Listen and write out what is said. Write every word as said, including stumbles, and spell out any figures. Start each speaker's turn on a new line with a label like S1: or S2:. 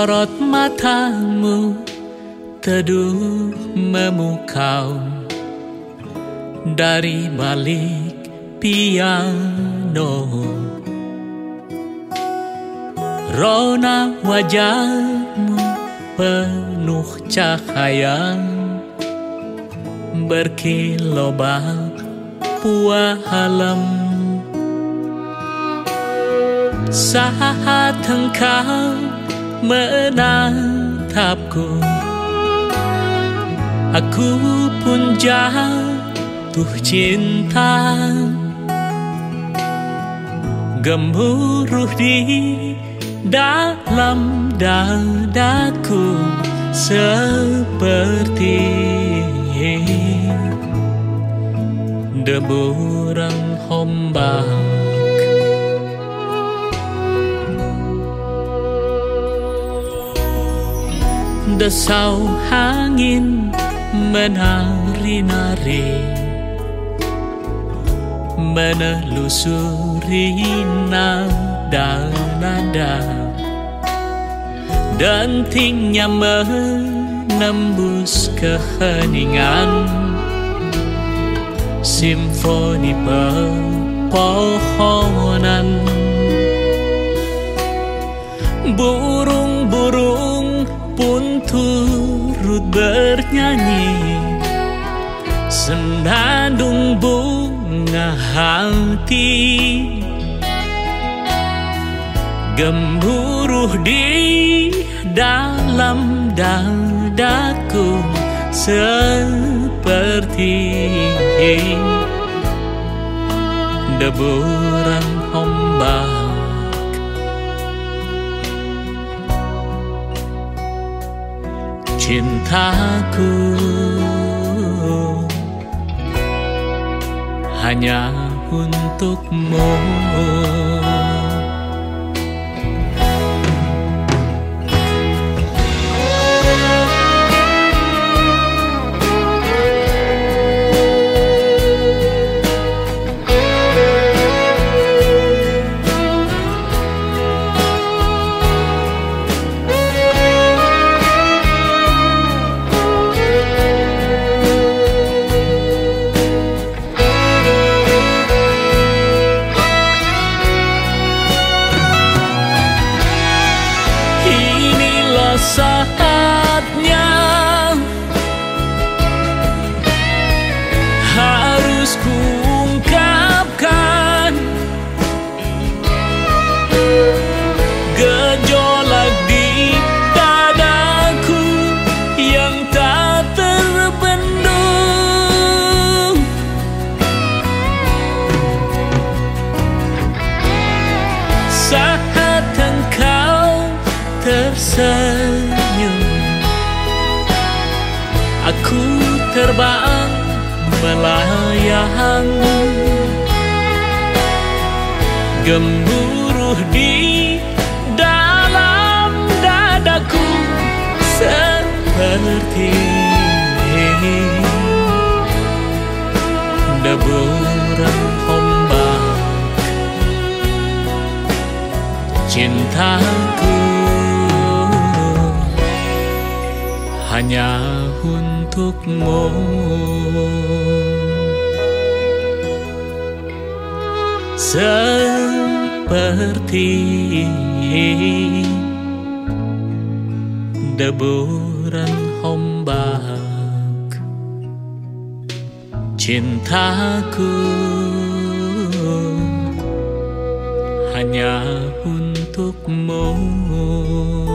S1: Sorot matamu teduh memukau dari balik piano. Rona wajahmu penuh cahaya, berkilobat pualam. Saat engkau menatapku, aku pun jatuh cinta. Gemuruh di dalam dadaku seperti deburan ombak. Desau angin menari-nari, menelusuri nada-nada, dentingnya menembus keheningan. Simfoni pepohonan, burung-burung pun turut bernyanyi, senandung bunga hati gemuruh di dalam dadaku seperti deburan ombak. Cintaku hanya untukmu. Saatnya harus kuungkapkan gejolak di dadaku yang tak terbendung. Saat engkau tersenyum, aku terbang melayang, gemuruh di dalam dadaku seperti deburan ombak. Cintaku hanya untukmu, seperti deburan ombak. Cintaku hanya untukmu.